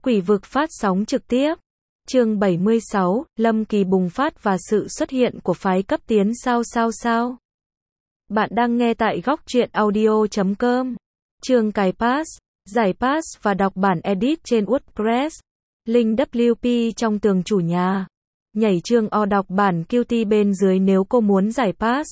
Quỷ vực phát sóng trực tiếp. Chương 76, Lâm Kỳ bùng phát và sự xuất hiện của phái cấp tiến sao. Bạn đang nghe tại góc truyện audio.com. Chương cài pass, giải pass và đọc bản edit trên WordPress. Link WP trong tường chủ nhà. Nhảy chương o đọc bản Qt bên dưới nếu cô muốn giải pass.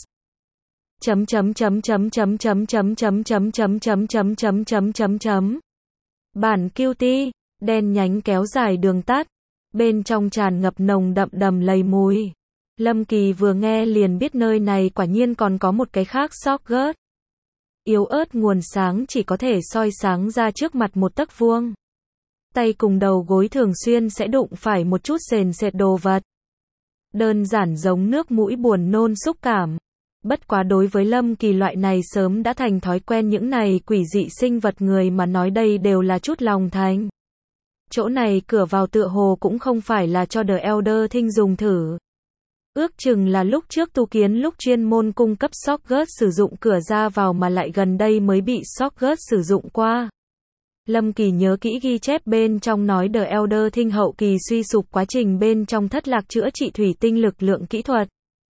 Bản Qt, đen nhánh kéo dài đường tắt, bên trong tràn ngập nồng đậm đầm lầy mùi. Lâm Kỳ vừa nghe liền biết nơi này quả nhiên còn có một cái khác shortcut. Yếu ớt nguồn sáng chỉ có thể soi sáng ra trước mặt một tấc vuông. Tay cùng đầu gối thường xuyên sẽ đụng phải một chút sền sệt đồ vật. Đơn giản giống nước mũi buồn nôn xúc cảm. Bất quá đối với Lâm Kỳ loại này sớm đã thành thói quen những này quỷ dị sinh vật người mà nói đây đều là chút lòng thành. Chỗ này cửa vào tựa hồ cũng không phải là cho The Elder Thing dùng thử. Ước chừng là lúc trước tu kiến lúc chuyên môn cung cấp shortcut sử dụng cửa ra vào mà lại gần đây mới bị shortcut sử dụng qua. Lâm Kỳ nhớ kỹ ghi chép bên trong nói The Elder Thing hậu kỳ suy sụp quá trình bên trong thất lạc chữa trị thủy tinh lực lượng kỹ thuật.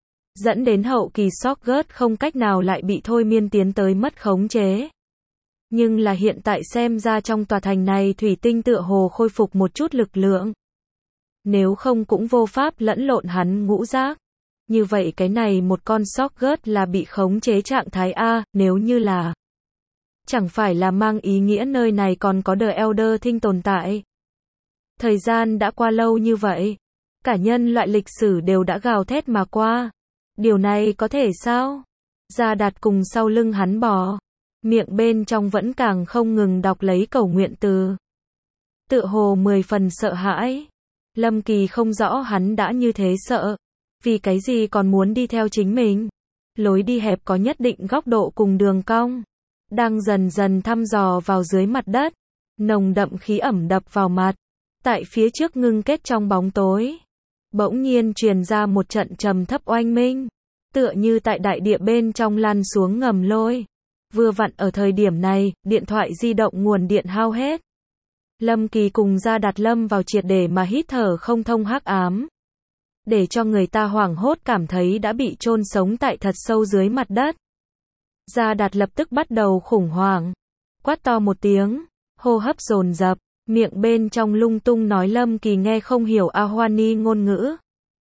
Dẫn đến hậu kỳ shortcut không cách nào lại bị thôi miên tiến tới mất khống chế. Nhưng là hiện tại xem ra trong tòa thành này thủy tinh tựa hồ khôi phục một chút lực lượng. Nếu không cũng vô pháp lẫn lộn hắn ngũ giác. Như vậy cái này một con shortcut là bị khống chế trạng thái A, nếu như là. Chẳng phải là mang ý nghĩa nơi này còn có The Elder Thing tồn tại. Thời gian đã qua lâu như vậy. Cả nhân loại lịch sử đều đã gào thét mà qua. Điều này có thể sao? Gia Đạt cùng sau lưng hắn bò. Miệng bên trong vẫn càng không ngừng đọc lấy cầu nguyện từ. Tựa hồ 10 phần sợ hãi. Lâm Kỳ không rõ hắn đã như thế sợ. Vì cái gì còn muốn đi theo chính mình? Lối đi hẹp có nhất định góc độ cùng đường cong. Đang dần dần thăm dò vào dưới mặt đất. Nồng đậm khí ẩm đập vào mặt. Tại phía trước ngưng kết trong bóng tối. Bỗng nhiên truyền ra một trận trầm thấp oanh minh. Tựa như tại đại địa bên trong lăn xuống ngầm lôi. Vừa vặn ở thời điểm này, điện thoại di động nguồn điện hao hết. Lâm Kỳ cùng Gia Đạt lâm vào triệt để mà hít thở không thông hắc ám. Để cho người ta hoảng hốt cảm thấy đã bị chôn sống tại thật sâu dưới mặt đất. Gia Đạt lập tức bắt đầu khủng hoảng. Quát to một tiếng, hô hấp dồn dập, miệng bên trong lung tung nói Lâm Kỳ nghe không hiểu Ahwani ngôn ngữ.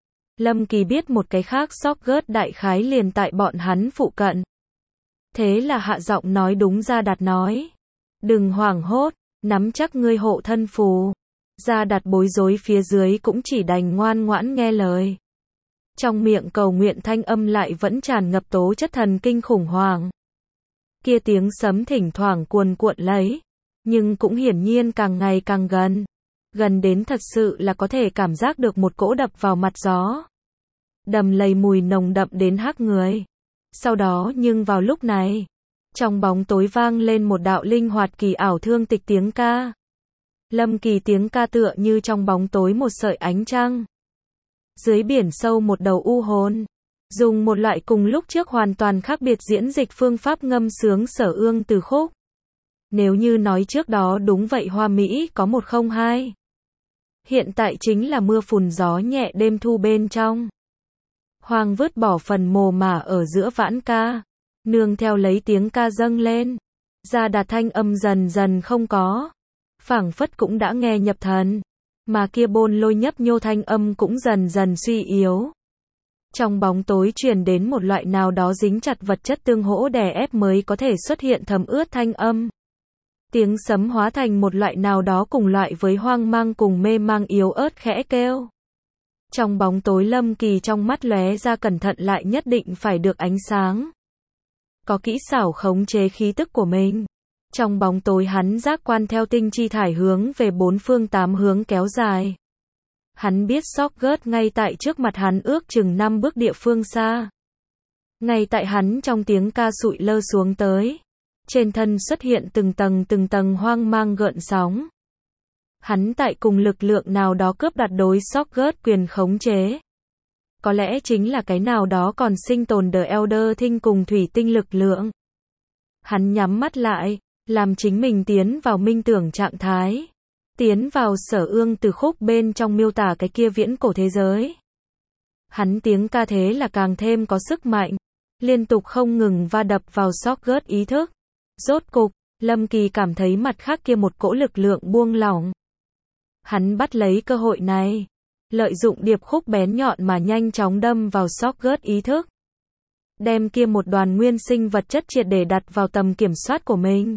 Lâm Kỳ biết một cái khác shortcut đại khái liền tại bọn hắn phụ cận. Thế là hạ giọng nói đúng Gia Đạt nói. Đừng hoảng hốt, nắm chắc ngươi hộ thân phù. Gia Đạt bối rối phía dưới cũng chỉ đành ngoan ngoãn nghe lời. Trong miệng cầu nguyện thanh âm lại vẫn tràn ngập tố chất thần kinh khủng hoảng. Kia tiếng sấm thỉnh thoảng cuồn cuộn lấy. Nhưng cũng hiển nhiên càng ngày càng gần. Gần đến thật sự là có thể cảm giác được một cỗ đập vào mặt gió. Đầm lầy mùi nồng đậm đến hắc người. Sau đó nhưng vào lúc này, trong bóng tối vang lên một đạo linh hoạt kỳ ảo thương tịch tiếng ca. Lâm Kỳ tiếng ca tựa như trong bóng tối một sợi ánh trăng. Dưới biển sâu một đầu u hồn. Dùng một loại cùng lúc trước hoàn toàn khác biệt diễn dịch phương pháp ngâm sướng Sở Ương từ khúc. Nếu như nói trước đó đúng vậy hoa mỹ có 102. Hiện tại chính là mưa phùn gió nhẹ đêm thu bên trong. Hoàng vứt bỏ phần mồ mả ở giữa vãn ca. Nương theo lấy tiếng ca dâng lên. Gia Đạt thanh âm dần dần không có. Phảng phất cũng đã nghe nhập thần. Mà kia bôn lôi nhấp nhô thanh âm cũng dần dần suy yếu. Trong bóng tối truyền đến một loại nào đó dính chặt vật chất tương hỗ đè ép mới có thể xuất hiện thấm ướt thanh âm. Tiếng sấm hóa thành một loại nào đó cùng loại với hoang mang cùng mê mang yếu ớt khẽ kêu. Trong bóng tối Lâm Kỳ trong mắt lóe ra cẩn thận lại nhất định phải được ánh sáng. Có kỹ xảo khống chế khí tức của mình. Trong bóng tối hắn giác quan theo tinh chi thải hướng về 4 phương 8 hướng kéo dài. Hắn biết shortcut ngay tại trước mặt hắn ước chừng 5 bước địa phương xa. Ngay tại hắn trong tiếng ca sụi lơ xuống tới. Trên thân xuất hiện từng tầng hoang mang gợn sóng. Hắn tại cùng lực lượng nào đó cướp đoạt đối shortcut quyền khống chế. Có lẽ chính là cái nào đó còn sinh tồn The Elder Thing cùng thủy tinh lực lượng. Hắn nhắm mắt lại, làm chính mình tiến vào minh tưởng trạng thái. tiến vào Sở Ương Từ khúc bên trong miêu tả cái kia viễn cổ thế giới. Hắn tiếng ca thế là càng thêm có sức mạnh, liên tục không ngừng va đập vào Sorgurt ý thức. Rốt cục, Lâm Kỳ cảm thấy mặt khác kia một cỗ lực lượng buông lỏng. Hắn bắt lấy cơ hội này, lợi dụng điệp khúc bén nhọn mà nhanh chóng đâm vào Sorgurt ý thức. Đem kia một đoàn nguyên sinh vật chất triệt để đặt vào tầm kiểm soát của mình.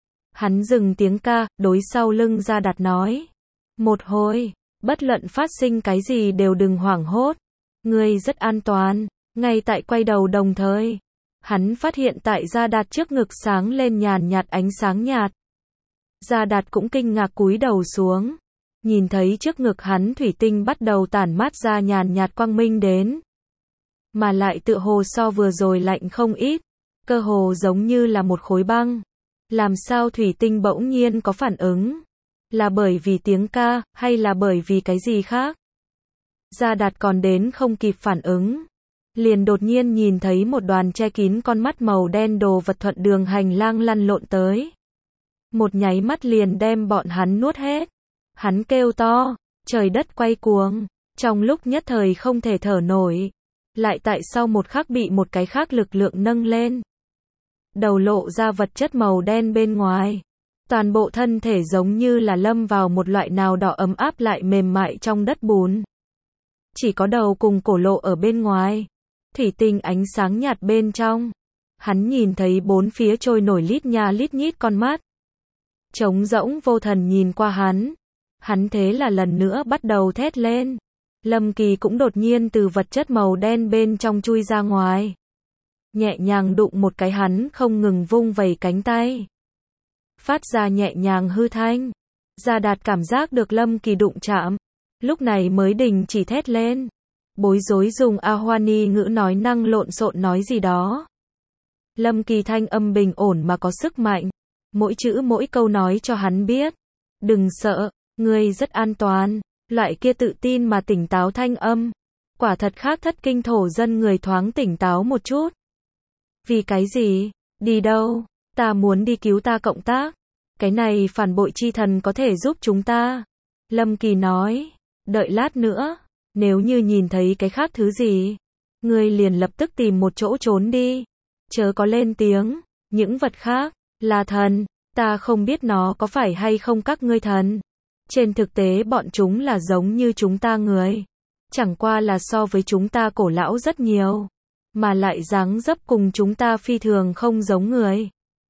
Hắn dừng tiếng ca, đối sau lưng Gia Đạt nói. Một hồi, bất luận phát sinh cái gì đều đừng hoảng hốt. Ngươi rất an toàn. Ngay tại quay đầu đồng thời, hắn phát hiện tại Gia Đạt trước ngực sáng lên nhàn nhạt ánh sáng nhạt. Gia Đạt cũng kinh ngạc cúi đầu xuống. Nhìn thấy trước ngực hắn thủy tinh bắt đầu tản mát ra nhàn nhạt quang minh đến. Mà lại tựa hồ so vừa rồi lạnh không ít. Cơ hồ giống như là một khối băng. Làm sao thủy tinh bỗng nhiên có phản ứng? Là bởi vì tiếng ca, hay là bởi vì cái gì khác? Gia Đạt còn đến không kịp phản ứng. Liền đột nhiên nhìn thấy một đoàn che kín con mắt màu đen đồ vật thuận đường hành lang lăn lộn tới. Một nháy mắt liền đem bọn hắn nuốt hết. Hắn kêu to, trời đất quay cuồng, trong lúc nhất thời không thể thở nổi. Lại tại sau một khắc bị một cái khác lực lượng nâng lên. Đầu lộ ra vật chất màu đen bên ngoài. Toàn bộ thân thể giống như là lâm vào một loại nào đỏ ấm áp lại mềm mại trong đất bùn. Chỉ có đầu cùng cổ lộ ở bên ngoài. Thủy tinh ánh sáng nhạt bên trong. Hắn nhìn thấy bốn phía trôi nổi lít nha lít nhít con mắt. Trống rỗng vô thần nhìn qua hắn. Hắn thế là lần nữa bắt đầu thét lên. Lâm Kỳ cũng đột nhiên từ vật chất màu đen bên trong chui ra ngoài. Nhẹ nhàng đụng một cái hắn không ngừng vung vẩy cánh tay. Phát ra nhẹ nhàng hư thanh. Gia Đạt cảm giác được Lâm Kỳ đụng chạm. Lúc này mới đình chỉ thét lên. Bối rối dùng Ahwani ngữ nói năng lộn xộn nói gì đó. Lâm Kỳ thanh âm bình ổn mà có sức mạnh. Mỗi chữ mỗi câu nói cho hắn biết. Đừng sợ, ngươi rất an toàn. Loại kia tự tin mà tỉnh táo thanh âm. Quả thật khác thất kinh thổ dân người thoáng tỉnh táo một chút. Vì cái gì? Đi đâu? Ta muốn đi cứu ta cộng tác. Cái này phản bội chi thần có thể giúp chúng ta. Lâm Kỳ nói. Đợi lát nữa. Nếu như nhìn thấy cái khác thứ gì. Ngươi liền lập tức tìm một chỗ trốn đi. Chớ có lên tiếng. Những vật khác. Là thần. Ta không biết nó có phải hay không các ngươi thần. Trên thực tế bọn chúng là giống như chúng ta người. Chẳng qua là so với chúng ta cổ lão rất nhiều. Mà lại dáng dấp cùng chúng ta phi thường không giống người.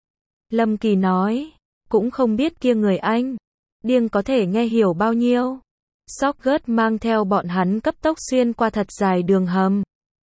Lâm Kỳ nói. Cũng không biết kia người anh. Điên có thể nghe hiểu bao nhiêu. Sorgurt mang theo bọn hắn cấp tốc xuyên qua thật dài đường hầm.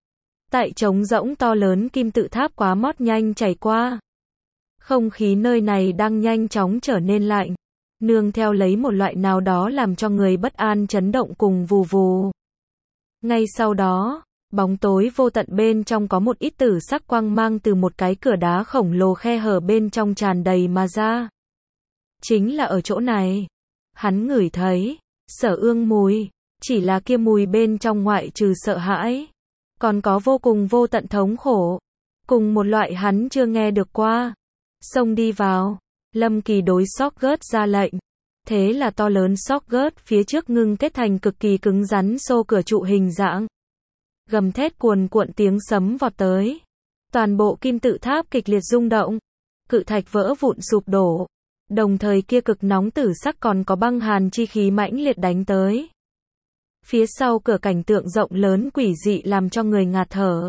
Tại trống rỗng to lớn kim tự tháp quá mót nhanh chảy qua. Không khí nơi này đang nhanh chóng trở nên lạnh. Nương theo lấy một loại nào đó làm cho người bất an chấn động cùng vù vù. Ngay sau đó, bóng tối vô tận bên trong có một ít tử sắc quang mang từ một cái cửa đá khổng lồ khe hở bên trong tràn đầy mà ra. Chính là ở chỗ này. Hắn ngửi thấy, Sở Ương mùi, chỉ là kia mùi bên trong ngoại trừ sợ hãi. Còn có vô cùng vô tận thống khổ. Cùng một loại hắn chưa nghe được qua. Xông đi vào. Lâm Kỳ đối Sorgurt ra lệnh. Thế là to lớn Sorgurt phía trước ngưng kết thành cực kỳ cứng rắn xô cửa trụ hình dạng. Gầm thét cuồn cuộn tiếng sấm vọt tới. Toàn bộ kim tự tháp kịch liệt rung động. Cự thạch vỡ vụn sụp đổ. Đồng thời kia cực nóng tử sắc còn có băng hàn chi khí mãnh liệt đánh tới. Phía sau cửa cảnh tượng rộng lớn quỷ dị làm cho người ngạt thở.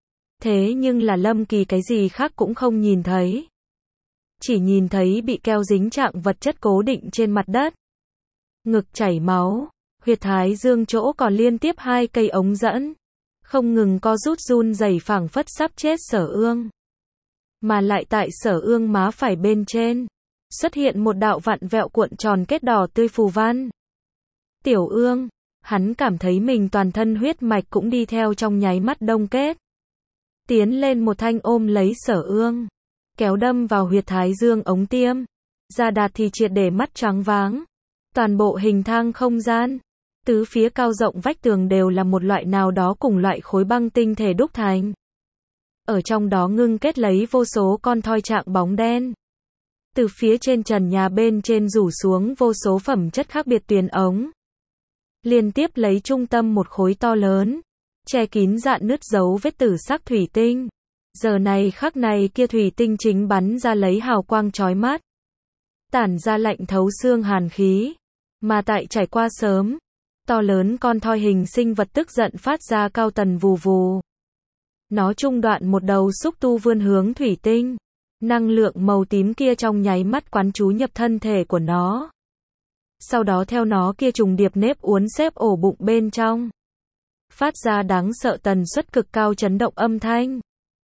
Thế nhưng là Lâm Kỳ cái gì khác cũng không nhìn thấy. Chỉ nhìn thấy bị keo dính trạng vật chất cố định trên mặt đất. Ngực chảy máu, huyệt thái dương chỗ còn liên tiếp 2 cây ống dẫn. Không ngừng co rút run rẩy phảng phất sắp chết Sở Ương. Mà lại tại Sở Ương má phải bên trên. Xuất hiện một đạo vặn vẹo cuộn tròn kết đỏ tươi phù văn. Tiểu Ương, hắn cảm thấy mình toàn thân huyết mạch cũng đi theo trong nháy mắt đông kết. Tiến lên một thanh ôm lấy Sở Ương. Kéo đâm vào huyệt thái dương ống tiêm. Gia Đạt thì triệt để mắt choáng váng. Toàn bộ hình thang không gian. Tứ phía cao rộng vách tường đều là một loại nào đó cùng loại khối băng tinh thể đúc thành. Ở trong đó ngưng kết lấy vô số con thoi trạng bóng đen. Từ phía trên trần nhà bên trên rủ xuống vô số phẩm chất khác biệt tuyến ống. Liên tiếp lấy trung tâm một khối to lớn, che kín rạn nứt dấu vết tử sắc thủy tinh. Giờ này khắc này kia thủy tinh chính bắn ra lấy hào quang chói mắt, tản ra lạnh thấu xương hàn khí. Mà tại trải qua sớm, to lớn con thoi hình sinh vật tức giận phát ra cao tần vù vù. Nó trung đoạn một đầu xúc tu vươn hướng thủy tinh. Năng lượng màu tím kia trong nháy mắt quán trú nhập thân thể của nó. Sau đó theo nó kia trùng điệp nếp uốn xếp ổ bụng bên trong. Phát ra đáng sợ tần suất cực cao chấn động âm thanh.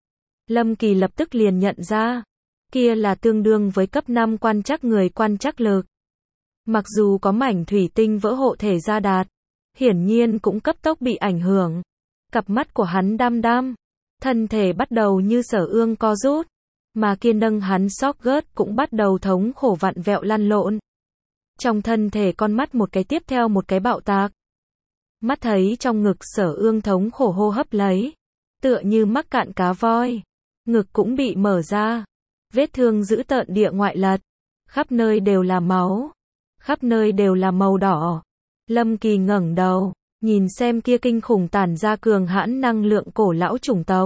Lâm Kỳ lập tức liền nhận ra, kia là tương đương với cấp 5 quan trắc người quan trắc lực. Mặc dù có mảnh thủy tinh vỡ hộ thể ra đạt, hiển nhiên cũng cấp tốc bị ảnh hưởng. Cặp mắt của hắn đăm đăm, thân thể bắt đầu như sở ương co rút, mà kia nâng hắn Sockgert cũng bắt đầu thống khổ vặn vẹo lăn lộn. Trong thân thể con mắt một cái tiếp theo một cái bạo tạc. Mắt thấy trong ngực sở ương thống khổ hô hấp lấy, tựa như mắc cạn cá voi. Ngực cũng bị mở ra, vết thương dữ tợn địa ngoại lật, khắp nơi đều là máu, khắp nơi đều là màu đỏ. Lâm Kỳ ngẩng đầu, nhìn xem kia kinh khủng tản ra cường hãn năng lượng cổ lão chủng tộc.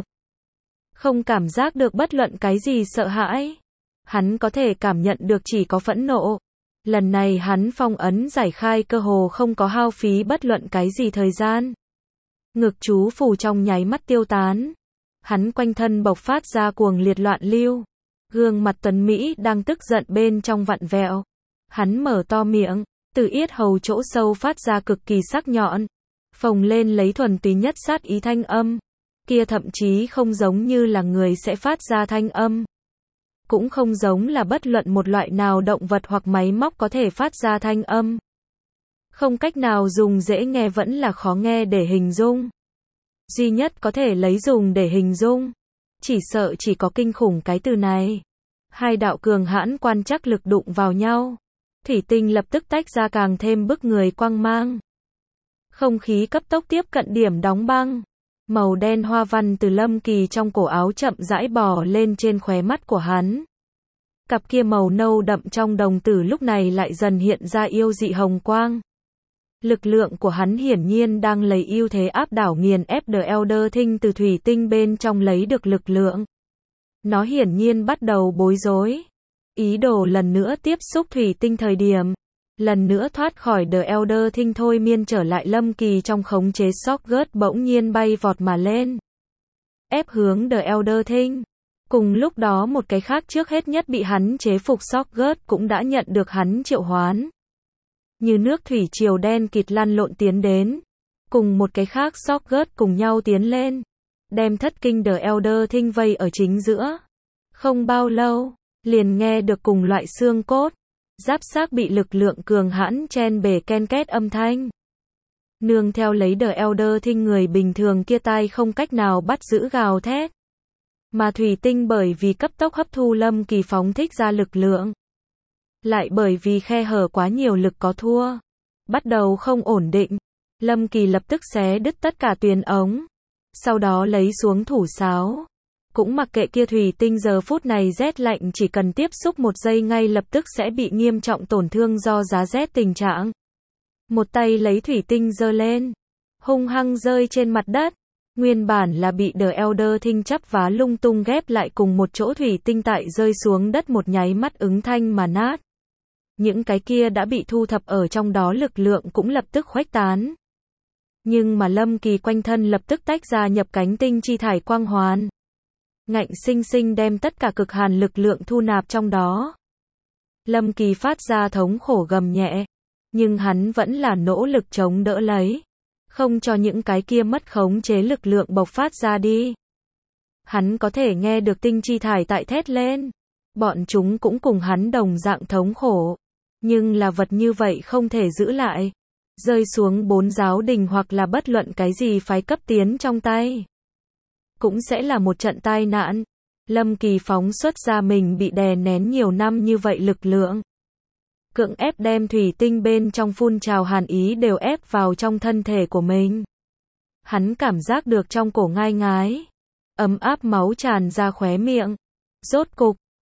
Không cảm giác được bất luận cái gì sợ hãi. Hắn có thể cảm nhận được chỉ có phẫn nộ. Lần này hắn phong ấn giải khai cơ hồ không có hao phí bất luận cái gì thời gian. Ngực chú phù trong nháy mắt tiêu tán. Hắn quanh thân bộc phát ra cuồng liệt loạn lưu. Gương mặt tuấn Mỹ đang tức giận bên trong vặn vẹo. Hắn mở to miệng, từ yết hầu chỗ sâu phát ra cực kỳ sắc nhọn. Phồng lên lấy thuần túy nhất sát ý thanh âm. Kia thậm chí không giống như là người sẽ phát ra thanh âm. Cũng không giống là bất luận một loại nào động vật hoặc máy móc có thể phát ra thanh âm. Không cách nào dùng dễ nghe vẫn là khó nghe để hình dung. Duy nhất có thể lấy dùng để hình dung, chỉ sợ chỉ có kinh khủng cái từ này. Hai đạo cường hãn quan trắc lực đụng vào nhau. Thủy tinh lập tức tách ra càng thêm bức người quang mang. Không khí cấp tốc tiếp cận điểm đóng băng. Màu đen hoa văn từ Lâm Kỳ trong cổ áo chậm rãi bò lên trên khóe mắt của hắn. Cặp kia màu nâu đậm trong đồng tử lúc này lại dần hiện ra yêu dị hồng quang. Lực lượng của hắn hiển nhiên đang lấy ưu thế áp đảo nghiền ép The Elder Thing từ thủy tinh bên trong lấy được lực lượng. Nó hiển nhiên bắt đầu bối rối. Ý đồ lần nữa tiếp xúc thủy tinh thời điểm. Lần nữa thoát khỏi The Elder Thing thôi miên trở lại Lâm Kỳ trong khống chế Sockgert bỗng nhiên bay vọt mà lên. Ép hướng The Elder Thing. Cùng lúc đó một cái khác trước hết nhất bị hắn chế phục Sockgert cũng đã nhận được hắn triệu hoán. Như nước thủy triều đen kịt lăn lộn tiến đến. Cùng một cái khác Sockgert cùng nhau tiến lên. Đem thất kinh The Elder Thing vây ở chính giữa. Không bao lâu, liền nghe được cùng loại xương cốt. Giáp xác bị lực lượng cường hãn chen bể ken két âm thanh. Nương theo lấy The Elder Thing người bình thường kia tai không cách nào bắt giữ gào thét. Mà thủy tinh bởi vì cấp tốc hấp thu Lâm Kỳ phóng thích ra lực lượng. Lại bởi vì khe hở quá nhiều lực có thua. Bắt đầu không ổn định. Lâm Kỳ lập tức xé đứt tất cả tuyến ống. Sau đó lấy xuống thủ sáo. Cũng mặc kệ kia thủy tinh giờ phút này rét lạnh chỉ cần tiếp xúc một giây ngay lập tức sẽ bị nghiêm trọng tổn thương do giá rét tình trạng. Một tay lấy thủy tinh giơ lên. Hung hăng rơi trên mặt đất. Nguyên bản là bị The Elder Thing chắp vá lung tung ghép lại cùng một chỗ thủy tinh tại rơi xuống đất một nháy mắt ứng thanh mà nát. Những cái kia đã bị thu thập ở trong đó lực lượng cũng lập tức khuếch tán. Nhưng mà Lâm Kỳ quanh thân lập tức tách ra nhập cánh tinh chi thải quang hoàn. Ngạnh sinh sinh đem tất cả cực hàn lực lượng thu nạp trong đó. Lâm Kỳ phát ra thống khổ gầm nhẹ. Nhưng hắn vẫn là nỗ lực chống đỡ lấy. Không cho những cái kia mất khống chế lực lượng bộc phát ra đi. Hắn có thể nghe được tinh chi thải tại thét lên. Bọn chúng cũng cùng hắn đồng dạng thống khổ. Nhưng là vật như vậy không thể giữ lại. Rơi xuống 4 giáo đình hoặc là bất luận cái gì phái cấp tiến trong tay. Cũng sẽ là một trận tai nạn. Lâm Kỳ phóng xuất ra mình bị đè nén nhiều năm như vậy lực lượng. Cưỡng ép đem thủy tinh bên trong phun trào hàn ý đều ép vào trong thân thể của mình. Hắn cảm giác được trong cổ ngai ngái. Ấm áp máu tràn ra khóe miệng. Rốt cục,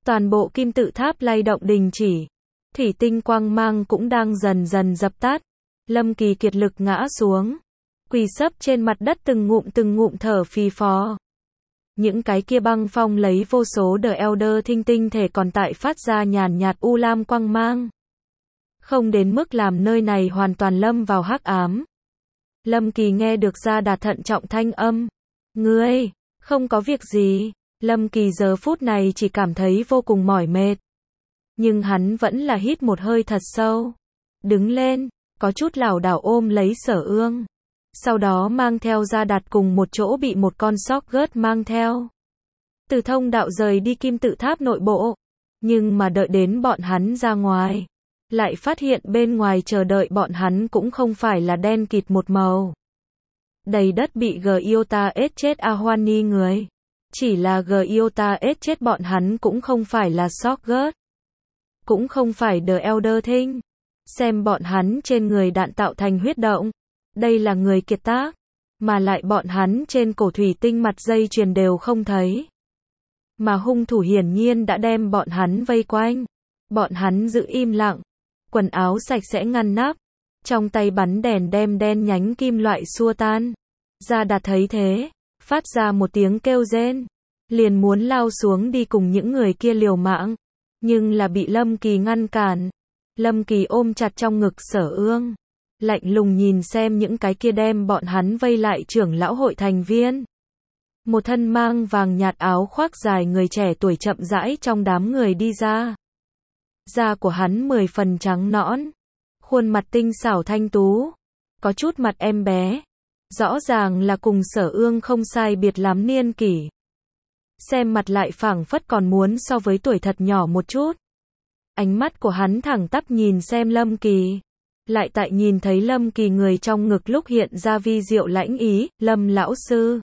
Toàn bộ kim tự tháp lay động đình chỉ. Thủy tinh quang mang cũng đang dần dần dập tắt. Lâm Kỳ kiệt lực ngã xuống. Quỳ sấp trên mặt đất từng ngụm thở phì phò. Những cái kia băng phong lấy vô số The Elder Thing tinh thể còn tại phát ra nhàn nhạt u lam quang mang. Không đến mức làm nơi này hoàn toàn lâm vào hắc ám. Lâm Kỳ nghe được Gia Đạt thận trọng thanh âm. Ngươi, không có việc gì. Lâm Kỳ giờ phút này chỉ cảm thấy vô cùng mỏi mệt. Nhưng hắn vẫn là hít một hơi thật sâu. Đứng lên, có chút lảo đảo ôm lấy Sở Ương. Sau đó mang theo Gia Đạt cùng một chỗ bị một con sóc gớt mang theo. Từ thông đạo rời đi kim tự tháp nội bộ. Nhưng mà đợi đến bọn hắn ra ngoài. Lại phát hiện bên ngoài chờ đợi bọn hắn cũng không phải là đen kịt một màu. Đầy đất bị Giota ết chết Ahwani người. Chỉ là Giota ết chết bọn hắn cũng không phải là Sorgurt. Cũng không phải The Elder Thing. Xem bọn hắn trên người đạn tạo thành huyết động. Đây là người kiệt tác. Mà lại bọn hắn trên cổ thủy tinh mặt dây chuyền đều không thấy. Mà hung thủ hiển nhiên đã đem bọn hắn vây quanh. Bọn hắn giữ im lặng. Quần áo sạch sẽ ngăn nắp. Trong tay bắn đèn đem đen nhánh kim loại xua tan. Gia Đạt thấy thế. Phát ra một tiếng kêu rên. Liền muốn lao xuống đi cùng những người kia liều mạng. Nhưng là bị Lâm Kỳ ngăn cản. Lâm Kỳ ôm chặt trong ngực Sở Ương. Lạnh lùng nhìn xem những cái kia đem bọn hắn vây lại trưởng lão hội thành viên. Một thân mang vàng nhạt áo khoác dài người trẻ tuổi chậm rãi trong đám người đi ra. Da của hắn 10 phần trắng nõn. Khuôn mặt tinh xảo thanh tú. Có chút mặt em bé. Rõ ràng là cùng Sở Ương không sai biệt lắm niên kỷ. Xem mặt lại phảng phất còn muốn so với tuổi thật nhỏ một chút. Ánh mắt của hắn thẳng tắp nhìn xem Lâm Kỳ. Lại tại nhìn thấy Lâm Kỳ người trong ngực lúc hiện ra vi diệu lãnh ý, Lâm lão sư.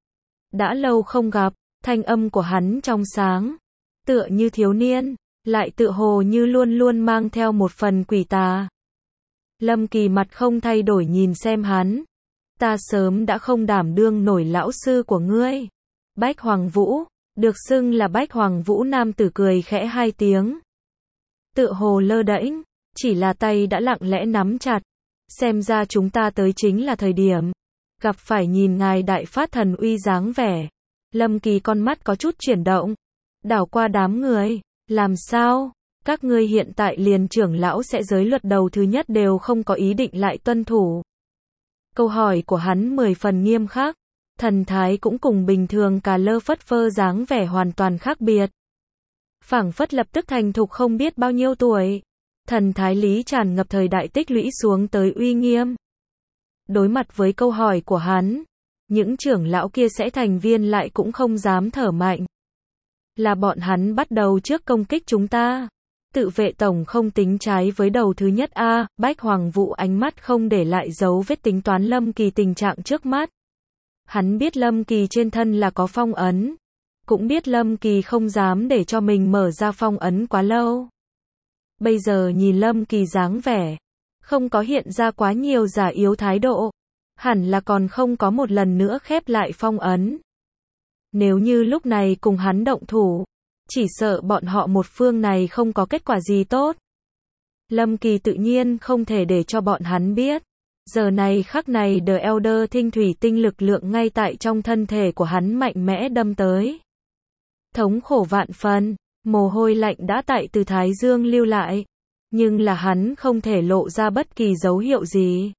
Đã lâu không gặp, thanh âm của hắn trong sáng. Tựa như thiếu niên, lại tựa hồ như luôn luôn mang theo một phần quỷ tà. Lâm Kỳ mặt không thay đổi nhìn xem hắn. Ta sớm đã không đảm đương nổi lão sư của ngươi. Bách Hoàng Vũ, được xưng là Bách Hoàng Vũ nam tử cười khẽ 2 tiếng. Tựa hồ lơ đễnh, chỉ là tay đã lặng lẽ nắm chặt. Xem ra chúng ta tới chính là thời điểm. Gặp phải nhìn ngài đại phát thần uy dáng vẻ. Lâm Kỳ con mắt có chút chuyển động. Đảo qua đám người. Làm sao? Các ngươi hiện tại liền trưởng lão sẽ giới luật đầu thứ nhất đều không có ý định lại tuân thủ. Câu hỏi của hắn 10 phần nghiêm khắc. Thần thái cũng cùng bình thường cà lơ phất phơ dáng vẻ hoàn toàn khác biệt. Phảng phất lập tức thành thục không biết bao nhiêu tuổi. Thần thái lý tràn ngập thời đại tích lũy xuống tới uy nghiêm. Đối mặt với câu hỏi của hắn, những trưởng lão kia sẽ thành viên lại cũng không dám thở mạnh. Là bọn hắn bắt đầu trước công kích chúng ta. Tự vệ tổng không tính trái với đầu thứ nhất a. Bách Hoàng Vũ ánh mắt không để lại dấu vết tính toán Lâm Kỳ tình trạng trước mắt. Hắn biết Lâm Kỳ trên thân là có phong ấn. Cũng biết Lâm Kỳ không dám để cho mình mở ra phong ấn quá lâu. Bây giờ nhìn Lâm Kỳ dáng vẻ, không có hiện ra quá nhiều giả yếu thái độ. Hẳn là còn không có một lần nữa khép lại phong ấn. Nếu như lúc này cùng hắn động thủ, chỉ sợ bọn họ một phương này không có kết quả gì tốt. Lâm Kỳ tự nhiên không thể để cho bọn hắn biết. Giờ này khắc này The Elder Thing thủy tinh lực lượng ngay tại trong thân thể của hắn mạnh mẽ đâm tới. Thống khổ vạn phần, mồ hôi lạnh đã tại từ thái dương lưu lại. Nhưng là hắn không thể lộ ra bất kỳ dấu hiệu gì.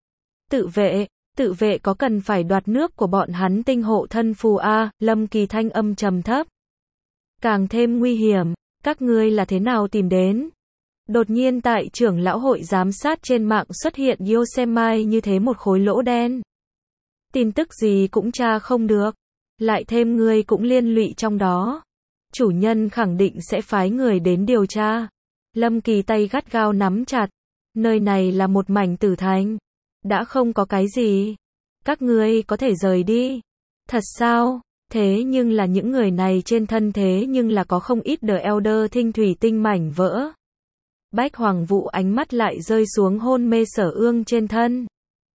Tự vệ có cần phải đoạt nước của bọn hắn tinh hộ thân phù a. Lâm Kỳ thanh âm trầm thấp. Càng thêm nguy hiểm, các ngươi là thế nào tìm đến? Đột nhiên tại trưởng lão hội giám sát trên mạng xuất hiện Yosemite như thế một khối lỗ đen. Tin tức gì cũng tra không được. Lại thêm ngươi cũng liên lụy trong đó. Chủ nhân khẳng định sẽ phái người đến điều tra. Lâm Kỳ tay gắt gao nắm chặt. Nơi này là một mảnh tử thành. Đã không có cái gì. Các ngươi có thể rời đi. Thật sao? Thế nhưng là những người này trên thân thế nhưng là có không ít The Elder Thing thủy tinh mảnh vỡ. Bách Hoàng Vũ ánh mắt lại rơi xuống hôn mê Sở Ương trên thân.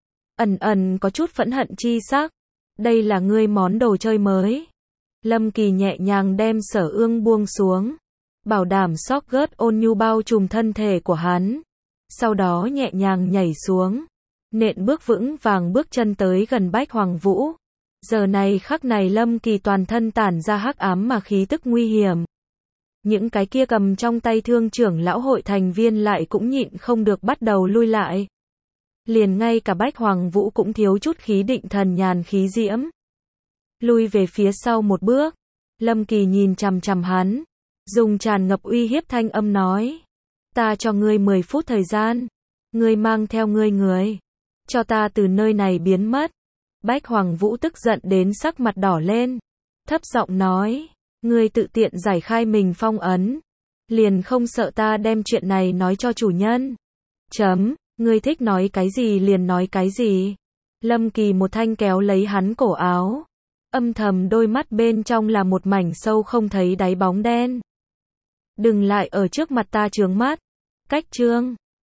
Ẩn có chút phẫn hận chi sắc. Đây là ngươi món đồ chơi mới. Lâm Kỳ nhẹ nhàng đem Sở Ương buông xuống. bảo đảm Sorgert ôn nhu bao trùm thân thể của hắn. Sau đó nhẹ nhàng nhảy xuống, nện bước vững vàng bước chân tới gần Bách Hoàng Vũ. Giờ này khắc này Lâm Kỳ toàn thân tản ra hắc ám mà khí tức nguy hiểm. Những cái kia cầm trong tay thương trưởng lão hội thành viên lại cũng nhịn không được bắt đầu lui lại. Liền ngay cả Bách Hoàng Vũ cũng thiếu chút khí định thần nhàn khí diễm. Lui về phía sau một bước, Lâm Kỳ nhìn chằm chằm hắn, dùng tràn ngập uy hiếp thanh âm nói. Ta cho ngươi 10 phút thời gian, ngươi mang theo ngươi người, cho ta từ nơi này biến mất. Bách Hoàng Vũ tức giận đến sắc mặt đỏ lên, thấp giọng nói, ngươi tự tiện giải khai mình phong ấn, liền không sợ ta đem chuyện này nói cho chủ nhân. Ngươi thích nói cái gì liền nói cái gì. Lâm Kỳ một thanh kéo lấy hắn cổ áo, âm thầm đôi mắt bên trong là một mảnh sâu không thấy đáy bóng đen. Đừng lại ở trước mặt ta chướng mắt. Cách chương